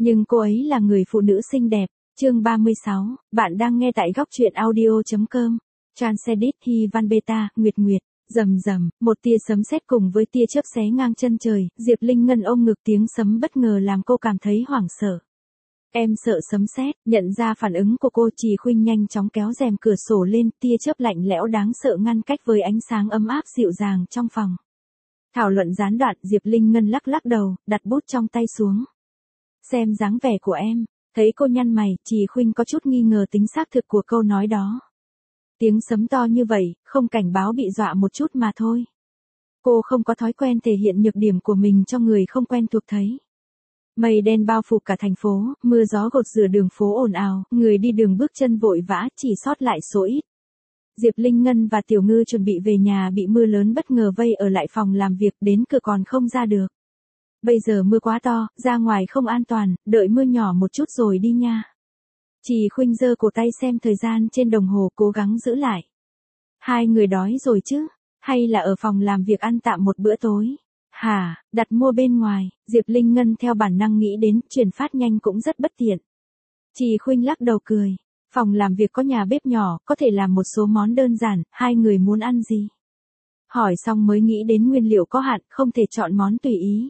Nhưng cô ấy là người phụ nữ xinh đẹp. Chương 36, bạn đang nghe tại góc truyện audio.com. Transcendit Hy Văn Beta, Nguyệt Nguyệt. Rầm rầm, một tia sấm sét cùng với tia chớp xé ngang chân trời, Diệp Linh Ngân ôm ngực, tiếng sấm bất ngờ làm cô cảm thấy hoảng sợ. Em sợ sấm sét. Nhận ra phản ứng của cô, Trì Khuynh nhanh chóng kéo rèm cửa sổ lên, tia chớp lạnh lẽo đáng sợ ngăn cách với ánh sáng ấm áp dịu dàng trong phòng. Thảo luận gián đoạn, Diệp Linh Ngân lắc lắc đầu, đặt bút trong tay xuống. Xem dáng vẻ của em. Thấy cô nhăn mày, Trì Khuynh có chút nghi ngờ tính xác thực của câu nói đó. Tiếng sấm to như vậy, không cảnh báo bị dọa một chút mà thôi. Cô không có thói quen thể hiện nhược điểm của mình cho người không quen thuộc thấy. Mây đen bao phủ cả thành phố, mưa gió gột rửa đường phố ồn ào, người đi đường bước chân vội vã, chỉ sót lại số ít. Diệp Linh Ngân và Tiểu Ngư chuẩn bị về nhà bị mưa lớn bất ngờ vây ở lại phòng làm việc, đến cửa còn không ra được. Bây giờ mưa quá to, ra ngoài không an toàn, đợi mưa nhỏ một chút rồi đi nha. Trì Khuynh giơ cổ tay xem thời gian trên đồng hồ, cố gắng giữ lại. Hai người đói rồi chứ? Hay là ở phòng làm việc ăn tạm một bữa tối? Hả, đặt mua bên ngoài, Diệp Linh Ngân theo bản năng nghĩ đến, chuyển phát nhanh cũng rất bất tiện. Trì Khuynh lắc đầu cười. Phòng làm việc có nhà bếp nhỏ, có thể làm một số món đơn giản, hai người muốn ăn gì? Hỏi xong mới nghĩ đến nguyên liệu có hạn, không thể chọn món tùy ý.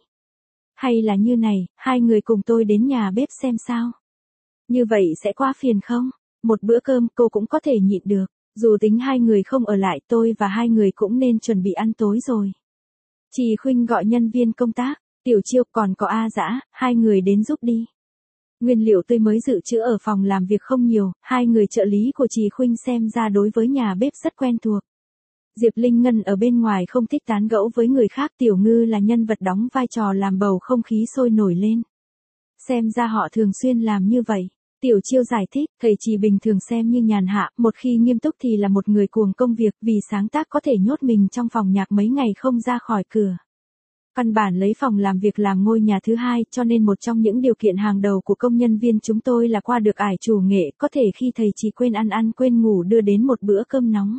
Hay là như này, hai người cùng tôi đến nhà bếp xem sao? Như vậy sẽ quá phiền không? Một bữa cơm cô cũng có thể nhịn được. Dù tính hai người không ở lại, tôi và hai người cũng nên chuẩn bị ăn tối rồi. Trì Khuynh gọi nhân viên công tác. Tiểu Chiêu còn có A Dã, hai người đến giúp đi. Nguyên liệu tươi mới dự trữ ở phòng làm việc không nhiều, hai người trợ lý của Trì Khuynh xem ra đối với nhà bếp rất quen thuộc. Diệp Linh Ngân ở bên ngoài không thích tán gẫu với người khác, Tiểu Ngư là nhân vật đóng vai trò làm bầu không khí sôi nổi lên. Xem ra họ thường xuyên làm như vậy. Tiểu Chiêu giải thích, thầy Trì bình thường xem như nhàn hạ, một khi nghiêm túc thì là một người cuồng công việc, vì sáng tác có thể nhốt mình trong phòng nhạc mấy ngày không ra khỏi cửa. Căn bản lấy phòng làm việc làm ngôi nhà thứ hai, cho nên một trong những điều kiện hàng đầu của công nhân viên chúng tôi là qua được ải chủ nghệ, có thể khi thầy Trì quên ăn quên ngủ đưa đến một bữa cơm nóng.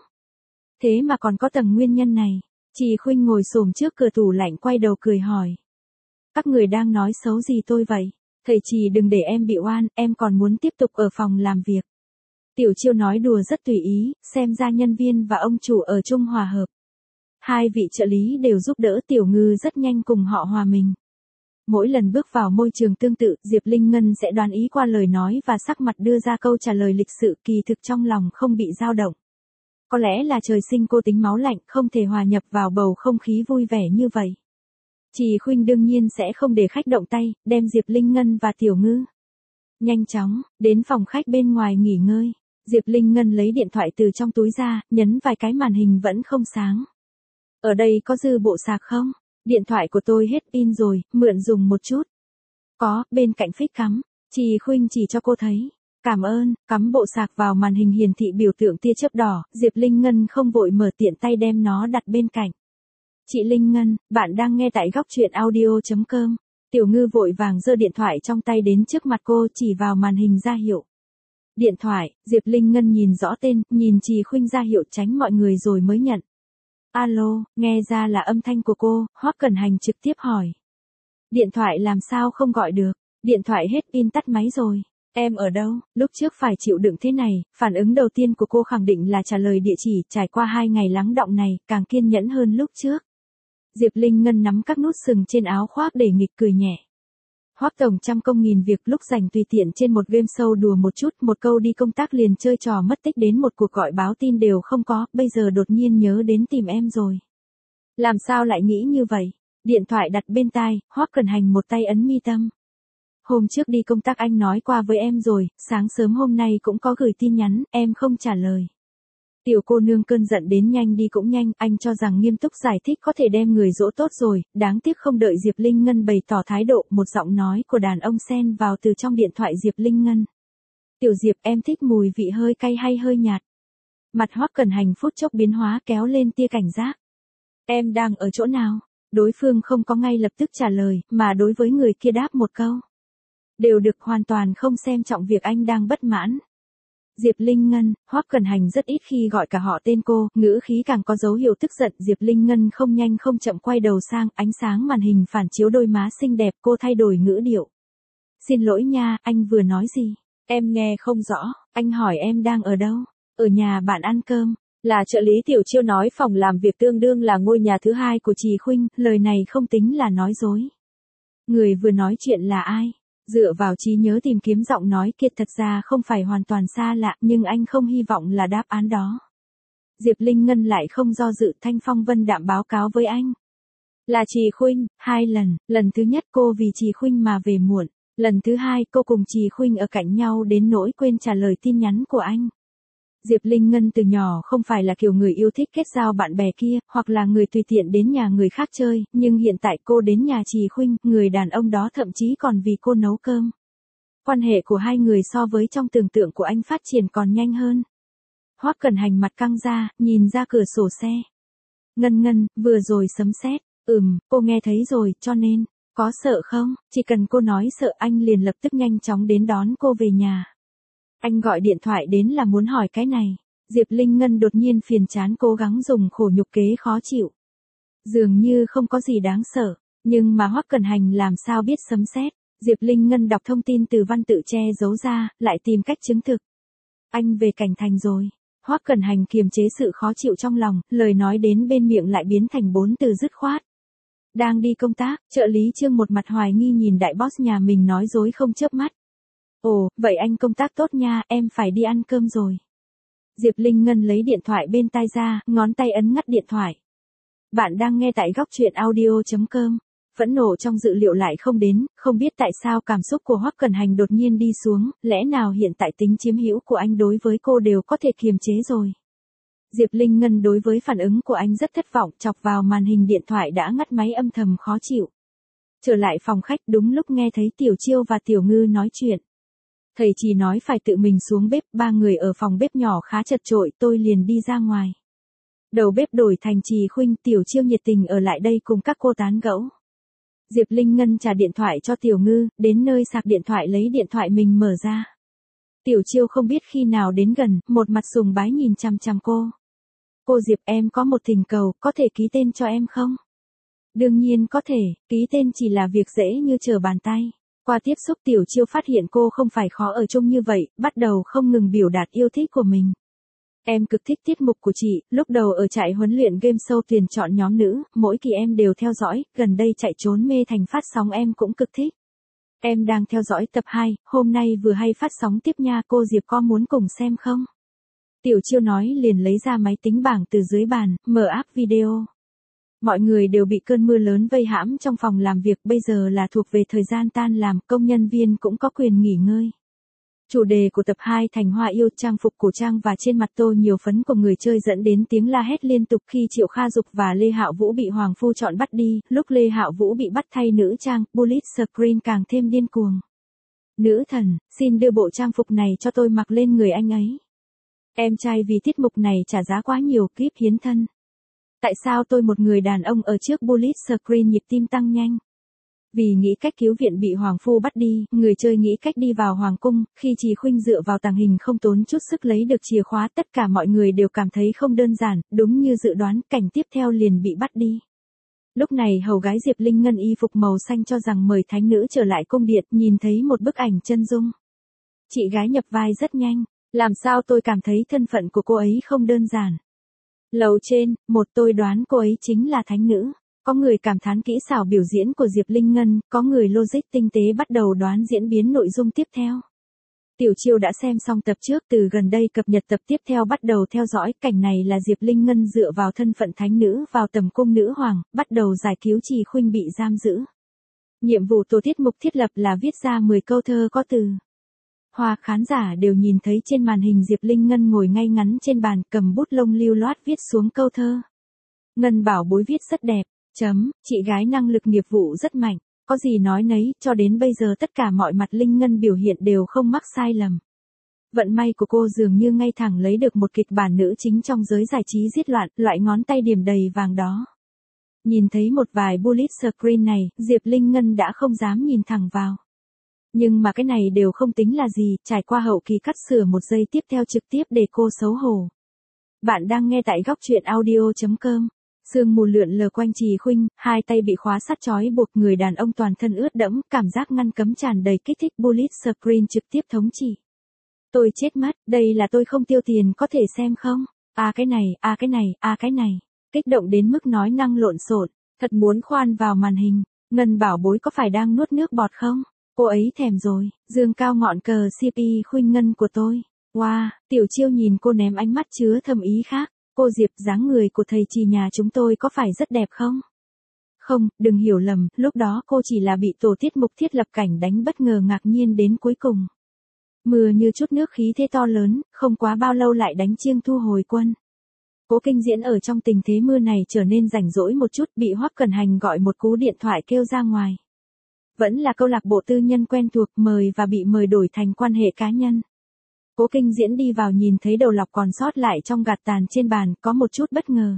Thế mà còn có tầng nguyên nhân này. Trì Khuynh ngồi xổm trước cửa tủ lạnh quay đầu cười hỏi. Các người đang nói xấu gì tôi vậy? Thầy Trì đừng để em bị oan, em còn muốn tiếp tục ở phòng làm việc. Tiểu Chiêu nói đùa rất tùy ý, xem ra nhân viên và ông chủ ở chung hòa hợp. Hai vị trợ lý đều giúp đỡ, Tiểu Ngư rất nhanh cùng họ hòa mình. Mỗi lần bước vào môi trường tương tự, Diệp Linh Ngân sẽ đoán ý qua lời nói và sắc mặt đưa ra câu trả lời lịch sự, kỳ thực trong lòng không bị dao động. Có lẽ là trời sinh cô tính máu lạnh, không thể hòa nhập vào bầu không khí vui vẻ như vậy. Trì Khuynh đương nhiên sẽ không để khách động tay, đem Diệp Linh Ngân và Tiểu Ngư nhanh chóng đến phòng khách bên ngoài nghỉ ngơi. Diệp Linh Ngân lấy điện thoại từ trong túi ra, nhấn vài cái màn hình vẫn không sáng. Ở đây có dư bộ sạc không? Điện thoại của tôi hết pin rồi, mượn dùng một chút. Có, bên cạnh phích cắm. Trì Khuynh chỉ cho cô thấy. Cảm ơn, cắm bộ sạc vào màn hình hiển thị biểu tượng tia chớp đỏ, Diệp Linh Ngân không vội mở, tiện tay đem nó đặt bên cạnh. Chị Linh Ngân, bạn đang nghe tại góc truyện audio.com. Tiểu Ngư vội vàng giơ điện thoại trong tay đến trước mặt cô, chỉ vào màn hình ra hiệu. Điện thoại, Diệp Linh Ngân nhìn rõ tên, nhìn Trì Khuynh ra hiệu tránh mọi người rồi mới nhận. Alo, nghe ra là âm thanh của cô, Hoắc Cẩn Hành trực tiếp hỏi. Điện thoại làm sao không gọi được, điện thoại hết pin tắt máy rồi. Em ở đâu? Lúc trước phải chịu đựng thế này, phản ứng đầu tiên của cô khẳng định là trả lời địa chỉ, trải qua 2 ngày lắng đọng này, càng kiên nhẫn hơn lúc trước. Diệp Linh Ngân nắm các nút sừng trên áo khoác để nghịch cười nhẹ. Hoắc tổng trăm công nghìn việc, lúc rảnh tùy tiện trên một game show đùa một chút, một câu đi công tác liền chơi trò mất tích, đến một cuộc gọi báo tin đều không có, bây giờ đột nhiên nhớ đến tìm em rồi. Làm sao lại nghĩ như vậy? Điện thoại đặt bên tai, Hoắc Cẩn Hành một tay ấn mi tâm. Hôm trước đi công tác anh nói qua với em rồi, sáng sớm hôm nay cũng có gửi tin nhắn, em không trả lời. Tiểu cô nương cơn giận đến nhanh đi cũng nhanh, anh cho rằng nghiêm túc giải thích có thể đem người dỗ tốt rồi, đáng tiếc không đợi Diệp Linh Ngân bày tỏ thái độ, một giọng nói của đàn ông xen vào từ trong điện thoại Diệp Linh Ngân. Tiểu Diệp, em thích mùi vị hơi cay hay hơi nhạt? Mặt Hoắc Cẩn Hành phút chốc biến hóa, kéo lên tia cảnh giác. Em đang ở chỗ nào? Đối phương không có ngay lập tức trả lời, mà đối với người kia đáp một câu. Đều được, hoàn toàn không xem trọng việc anh đang bất mãn. Diệp Linh Ngân, Hoắc Cẩn Hành rất ít khi gọi cả họ tên cô, ngữ khí càng có dấu hiệu tức giận. Diệp Linh Ngân không nhanh không chậm quay đầu sang, ánh sáng màn hình phản chiếu đôi má xinh đẹp, cô thay đổi ngữ điệu. Xin lỗi nha, anh vừa nói gì? Em nghe không rõ, anh hỏi em đang ở đâu? Ở nhà bạn ăn cơm. Là trợ lý Tiểu Chiêu nói phòng làm việc tương đương là ngôi nhà thứ hai của Trì Khuynh, lời này không tính là nói dối. Người vừa nói chuyện là ai? Dựa vào trí nhớ tìm kiếm giọng nói kia thật ra không phải hoàn toàn xa lạ, nhưng anh không hy vọng là đáp án đó. Diệp Linh Ngân lại không do dự, thanh phong vân đạm báo cáo với anh. Là Trì Khuynh, 2 lần, lần thứ nhất cô vì Trì Khuynh mà về muộn, lần thứ hai cô cùng Trì Khuynh ở cạnh nhau đến nỗi quên trả lời tin nhắn của anh. Diệp Linh Ngân từ nhỏ không phải là kiểu người yêu thích kết giao bạn bè kia, hoặc là người tùy tiện đến nhà người khác chơi, nhưng hiện tại cô đến nhà Trì Khuynh, người đàn ông đó thậm chí còn vì cô nấu cơm. Quan hệ của hai người so với trong tưởng tượng của anh phát triển còn nhanh hơn. Hoắc Cẩn Hành mặt căng ra, nhìn ra cửa sổ xe. Ngân, vừa rồi sấm sét. Cô nghe thấy rồi, cho nên, có sợ không? Chỉ cần cô nói sợ anh liền lập tức nhanh chóng đến đón cô về nhà. Anh gọi điện thoại đến là muốn hỏi cái này. Diệp Linh Ngân đột nhiên phiền chán cố gắng dùng khổ nhục kế khó chịu. Dường như không có gì đáng sợ, nhưng mà Hoắc Cẩn Hành làm sao biết sấm sét? Diệp Linh Ngân đọc thông tin từ văn tự che giấu ra, lại tìm cách chứng thực. Anh về Cảnh Thành rồi. Hoắc Cẩn Hành kiềm chế sự khó chịu trong lòng, lời nói đến bên miệng lại biến thành 4 từ dứt khoát. Đang đi công tác, trợ lý Trương một mặt hoài nghi nhìn đại boss nhà mình nói dối không chớp mắt. Ồ, vậy anh công tác tốt nha, em phải đi ăn cơm rồi. Diệp Linh Ngân lấy điện thoại bên tai ra, ngón tay ấn ngắt điện thoại. Bạn đang nghe tại góc truyện audio.com. Phẫn nộ trong dự liệu lại không đến, không biết tại sao cảm xúc của Hoắc Cẩn Hành đột nhiên đi xuống, lẽ nào hiện tại tính chiếm hữu của anh đối với cô đều có thể kiềm chế rồi. Diệp Linh Ngân đối với phản ứng của anh rất thất vọng, chọc vào màn hình điện thoại đã ngắt máy âm thầm khó chịu. Trở lại phòng khách đúng lúc nghe thấy Tiểu Chiêu và Tiểu Ngư nói chuyện. Thầy chỉ nói phải tự mình xuống bếp, 3 người ở phòng bếp nhỏ khá chật chội, tôi liền đi ra ngoài. Đầu bếp đổi thành Trì Khuynh, Tiểu Chiêu nhiệt tình ở lại đây cùng các cô tán gẫu. Diệp Linh Ngân trả điện thoại cho Tiểu Ngư, đến nơi sạc điện thoại lấy điện thoại mình mở ra. Tiểu Chiêu không biết khi nào đến gần, một mặt sùng bái nhìn chằm chằm cô. Cô Diệp, em có một thỉnh cầu, có thể ký tên cho em không? Đương nhiên có thể, ký tên chỉ là việc dễ như trở bàn tay. Qua tiếp xúc Tiểu Chiêu phát hiện cô không phải khó ở chung như vậy, bắt đầu không ngừng biểu đạt yêu thích của mình. Em cực thích tiết mục của chị, lúc đầu ở trại huấn luyện game show tuyển chọn nhóm nữ, mỗi kỳ em đều theo dõi, gần đây chạy trốn mê thành phát sóng em cũng cực thích. Em đang theo dõi tập 2, hôm nay vừa hay phát sóng tiếp nha, cô Diệp có muốn cùng xem không? Tiểu Chiêu nói liền lấy ra máy tính bảng từ dưới bàn, mở app video. Mọi người đều bị cơn mưa lớn vây hãm trong phòng làm việc, bây giờ là thuộc về thời gian tan làm, công nhân viên cũng có quyền nghỉ ngơi. Chủ đề của tập 2 Thành Hoa yêu, trang phục cổ trang và trên mặt tô nhiều phấn của người chơi dẫn đến tiếng la hét liên tục khi Triệu Kha Dục và Lê Hạo Vũ bị Hoàng Phu chọn bắt đi, lúc Lê Hạo Vũ bị bắt thay nữ trang, Bullet Screen càng thêm điên cuồng. Nữ thần, xin đưa bộ trang phục này cho tôi mặc lên người anh ấy. Em trai vì tiết mục này trả giá quá nhiều, clip hiến thân. Tại sao tôi một người đàn ông ở trước Bullet Screen nhịp tim tăng nhanh? Vì nghĩ cách cứu viện bị Hoàng Phu bắt đi, người chơi nghĩ cách đi vào Hoàng Cung, khi Trì Khuynh dựa vào tàng hình không tốn chút sức lấy được chìa khóa, tất cả mọi người đều cảm thấy không đơn giản, đúng như dự đoán, cảnh tiếp theo liền bị bắt đi. Lúc này hầu gái Diệp Linh Ngân y phục màu xanh cho rằng mời thánh nữ trở lại cung điện, nhìn thấy một bức ảnh chân dung. Chị gái nhập vai rất nhanh, làm sao tôi cảm thấy thân phận của cô ấy không đơn giản. Lầu trên, tôi đoán cô ấy chính là thánh nữ. Có người cảm thán kỹ xảo biểu diễn của Diệp Linh Ngân, có người logic tinh tế bắt đầu đoán diễn biến nội dung tiếp theo. Tiểu Chiêu đã xem xong tập trước, từ gần đây cập nhật tập tiếp theo bắt đầu theo dõi, cảnh này là Diệp Linh Ngân dựa vào thân phận thánh nữ vào tầm cung nữ hoàng, bắt đầu giải cứu Trì Khuynh bị giam giữ. Nhiệm vụ tổ tiết mục thiết lập là viết ra 10 câu thơ có từ Hoa, khán giả đều nhìn thấy trên màn hình Diệp Linh Ngân ngồi ngay ngắn trên bàn, cầm bút lông lưu loát viết xuống câu thơ. Ngân bảo bối viết rất đẹp. Chị gái năng lực nghiệp vụ rất mạnh, có gì nói nấy, cho đến bây giờ tất cả mọi mặt Linh Ngân biểu hiện đều không mắc sai lầm. Vận may của cô dường như ngay thẳng lấy được một kịch bản nữ chính trong giới giải trí giết loạn, loại ngón tay điểm đầy vàng đó. Nhìn thấy một vài bullet screen này, Diệp Linh Ngân đã không dám nhìn thẳng vào. Nhưng mà cái này đều không tính là gì, trải qua hậu kỳ cắt sửa một giây tiếp theo trực tiếp để cô xấu hổ. Bạn đang nghe tại góc truyện audio.com. Sương mù lượn lờ quanh Trì Khuynh, hai tay bị khóa sắt trói buộc, người đàn ông toàn thân ướt đẫm, cảm giác ngăn cấm tràn đầy kích thích. Bullet screen trực tiếp thống trị. Tôi chết mất, đây là tôi không tiêu tiền có thể xem không? Cái này, cái này. Kích động đến mức nói năng lộn xộn, thật muốn khoan vào màn hình. Ngân bảo bối có phải đang nuốt nước bọt không? Cô ấy thèm rồi, dương cao ngọn cờ CP Khuynh Ngân của tôi. Wow, Tiểu Chiêu nhìn cô ném ánh mắt chứa thâm ý khác. Cô Diệp, dáng người của thầy trì nhà chúng tôi có phải rất đẹp không? Không, đừng hiểu lầm, lúc đó cô chỉ là bị tổ tiết mục thiết lập cảnh đánh bất ngờ ngạc nhiên đến cuối cùng. Mưa như chút nước, khí thế to lớn, không quá bao lâu lại đánh chiêng thu hồi quân. Cố Kinh Diễn ở trong tình thế mưa này trở nên rảnh rỗi một chút, bị Hoắc Cẩn Hành gọi một cú điện thoại kêu ra ngoài. Vẫn là câu lạc bộ tư nhân quen thuộc, mời và bị mời đổi thành quan hệ cá nhân. Cố Kinh Diễn đi vào nhìn thấy đầu lọc còn sót lại trong gạt tàn trên bàn, có một chút bất ngờ.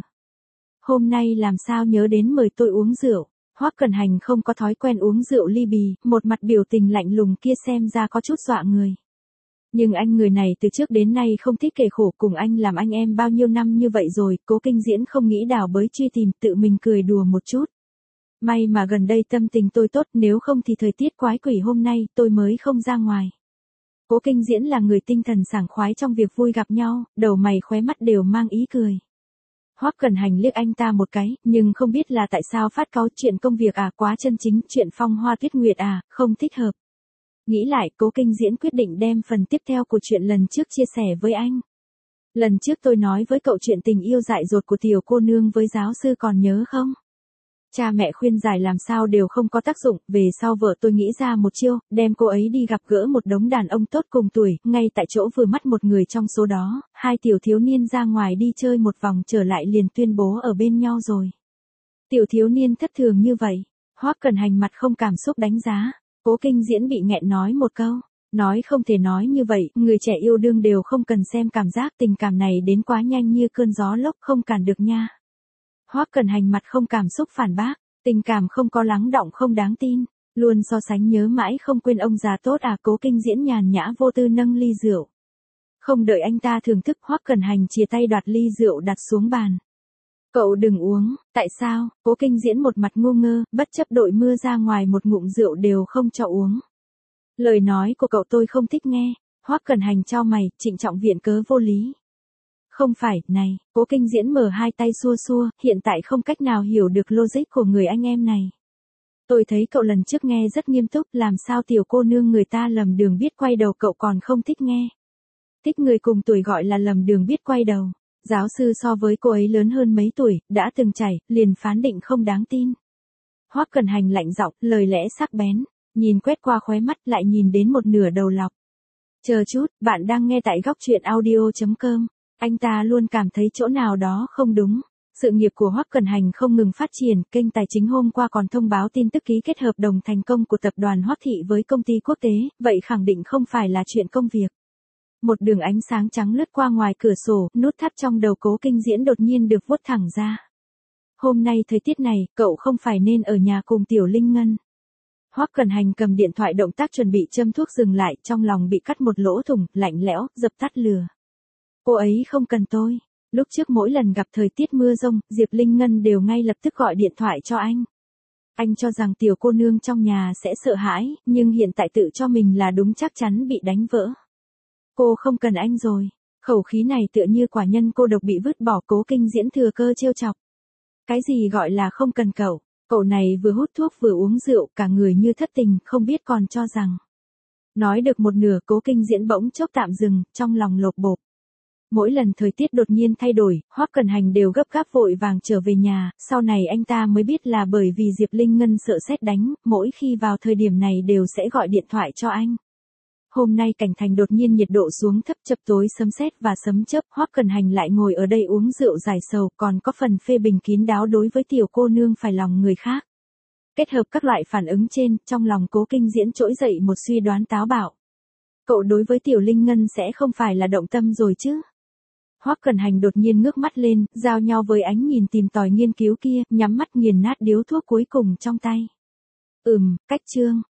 Hôm nay làm sao nhớ đến mời tôi uống rượu. Hoắc Cẩn Hành không có thói quen uống rượu ly bì, một mặt biểu tình lạnh lùng kia xem ra có chút dọa người. Nhưng anh người này từ trước đến nay không thích kể khổ, cùng anh làm anh em bao nhiêu năm như vậy rồi. Cố Kinh Diễn không nghĩ đào bới truy tìm, tự mình cười đùa một chút. May mà gần đây tâm tình tôi tốt, nếu không thì thời tiết quái quỷ hôm nay tôi mới không ra ngoài. Cố Kinh Diễn là người tinh thần sảng khoái trong việc vui gặp nhau, đầu mày khóe mắt đều mang ý cười. Hoắc Cẩn Hành liếc anh ta một cái, nhưng không biết là tại sao phát cáu, chuyện công việc quá chân chính, chuyện Phong Hoa Tuyết Nguyệt không thích hợp. Nghĩ lại, Cố Kinh Diễn quyết định đem phần tiếp theo của chuyện lần trước chia sẻ với anh. Lần trước tôi nói với cậu chuyện tình yêu dại dột của tiểu cô nương với giáo sư còn nhớ không? Cha mẹ khuyên giải làm sao đều không có tác dụng, về sau vợ tôi nghĩ ra một chiêu, đem cô ấy đi gặp gỡ một đống đàn ông tốt cùng tuổi, ngay tại chỗ vừa mắt một người trong số đó, hai tiểu thiếu niên ra ngoài đi chơi một vòng trở lại liền tuyên bố ở bên nhau rồi. Tiểu thiếu niên thất thường như vậy, Hoắc Cẩn Hành mặt không cảm xúc đánh giá, Cố Kinh Diễn bị nghẹn nói một câu, nói không thể nói như vậy, người trẻ yêu đương đều không cần xem cảm giác, tình cảm này đến quá nhanh như cơn gió lốc không cản được nha. Hoắc Cẩn Hành mặt không cảm xúc phản bác, tình cảm không có lắng đọng không đáng tin, luôn so sánh nhớ mãi không quên ông già tốt Cố Kinh Diễn nhàn nhã vô tư nâng ly rượu. Không đợi anh ta thưởng thức, Hoắc Cẩn Hành chìa tay đoạt ly rượu đặt xuống bàn. Cậu đừng uống, tại sao? Cố Kinh Diễn một mặt ngu ngơ, bất chấp đội mưa ra ngoài một ngụm rượu đều không cho uống. Lời nói của cậu tôi không thích nghe. Hoắc Cẩn Hành chau mày, trịnh trọng viện cớ vô lý. Không phải, này, Cố Kinh Diễn mở hai tay xua xua, hiện tại không cách nào hiểu được logic của người anh em này. Tôi thấy cậu lần trước nghe rất nghiêm túc, làm sao tiểu cô nương người ta lầm đường biết quay đầu cậu còn không thích nghe. Thích người cùng tuổi gọi là lầm đường biết quay đầu. Giáo sư so với cô ấy lớn hơn mấy tuổi, đã từng trải, liền phán định không đáng tin. Hoắc Cẩn Hành lạnh giọng, lời lẽ sắc bén, nhìn quét qua khóe mắt lại nhìn đến một nửa đầu lọc. Chờ chút, bạn đang nghe tại góc truyện audio.com. Anh ta luôn cảm thấy chỗ nào đó không đúng. Sự nghiệp của Hoắc Cẩn Hành không ngừng phát triển, kênh tài chính hôm qua còn thông báo tin tức ký kết hợp đồng thành công của tập đoàn Hoắc Thị với công ty quốc tế, vậy khẳng định không phải là chuyện công việc. Một đường ánh sáng trắng lướt qua ngoài cửa sổ, nút thắt trong đầu Cố Kinh Diễn đột nhiên được vuốt thẳng ra. Hôm nay thời tiết này, cậu không phải nên ở nhà cùng Tiểu Linh Ngân. Hoắc Cẩn Hành cầm điện thoại động tác chuẩn bị châm thuốc dừng lại, trong lòng bị cắt một lỗ thủng, lạnh lẽo, dập tắt lửa. Cô ấy không cần tôi. Lúc trước mỗi lần gặp thời tiết mưa rông, Diệp Linh Ngân đều ngay lập tức gọi điện thoại cho anh. Anh cho rằng tiểu cô nương trong nhà sẽ sợ hãi, nhưng hiện tại tự cho mình là đúng chắc chắn bị đánh vỡ. Cô không cần anh rồi. Khẩu khí này tựa như quả nhân cô độc bị vứt bỏ. Cố Kinh Diễn thừa cơ trêu chọc. Cái gì gọi là không cần cậu? Cậu này vừa hút thuốc vừa uống rượu, cả người như thất tình, không biết còn cho rằng. Nói được một nửa, Cố Kinh Diễn bỗng chốc tạm dừng, trong lòng lột bột. Mỗi lần thời tiết đột nhiên thay đổi, Hoắc Cẩn Hành đều gấp gáp vội vàng trở về nhà, sau này anh ta mới biết là bởi vì Diệp Linh Ngân sợ sét đánh, mỗi khi vào thời điểm này đều sẽ gọi điện thoại cho anh. Hôm nay cảnh thành đột nhiên nhiệt độ xuống thấp, chập tối sấm sét và sấm chớp, Hoắc Cẩn Hành lại ngồi ở đây uống rượu giải sầu, còn có phần phê bình kín đáo đối với tiểu cô nương phải lòng người khác. Kết hợp các loại phản ứng trên, trong lòng Cố Kinh Diễn trỗi dậy một suy đoán táo bạo. Cậu đối với Tiểu Linh Ngân sẽ không phải là động tâm rồi chứ? Hoắc Cẩn Hành đột nhiên ngước mắt lên, giao nhau với ánh nhìn tìm tòi nghiên cứu kia, nhắm mắt nghiền nát điếu thuốc cuối cùng trong tay. Cách chương.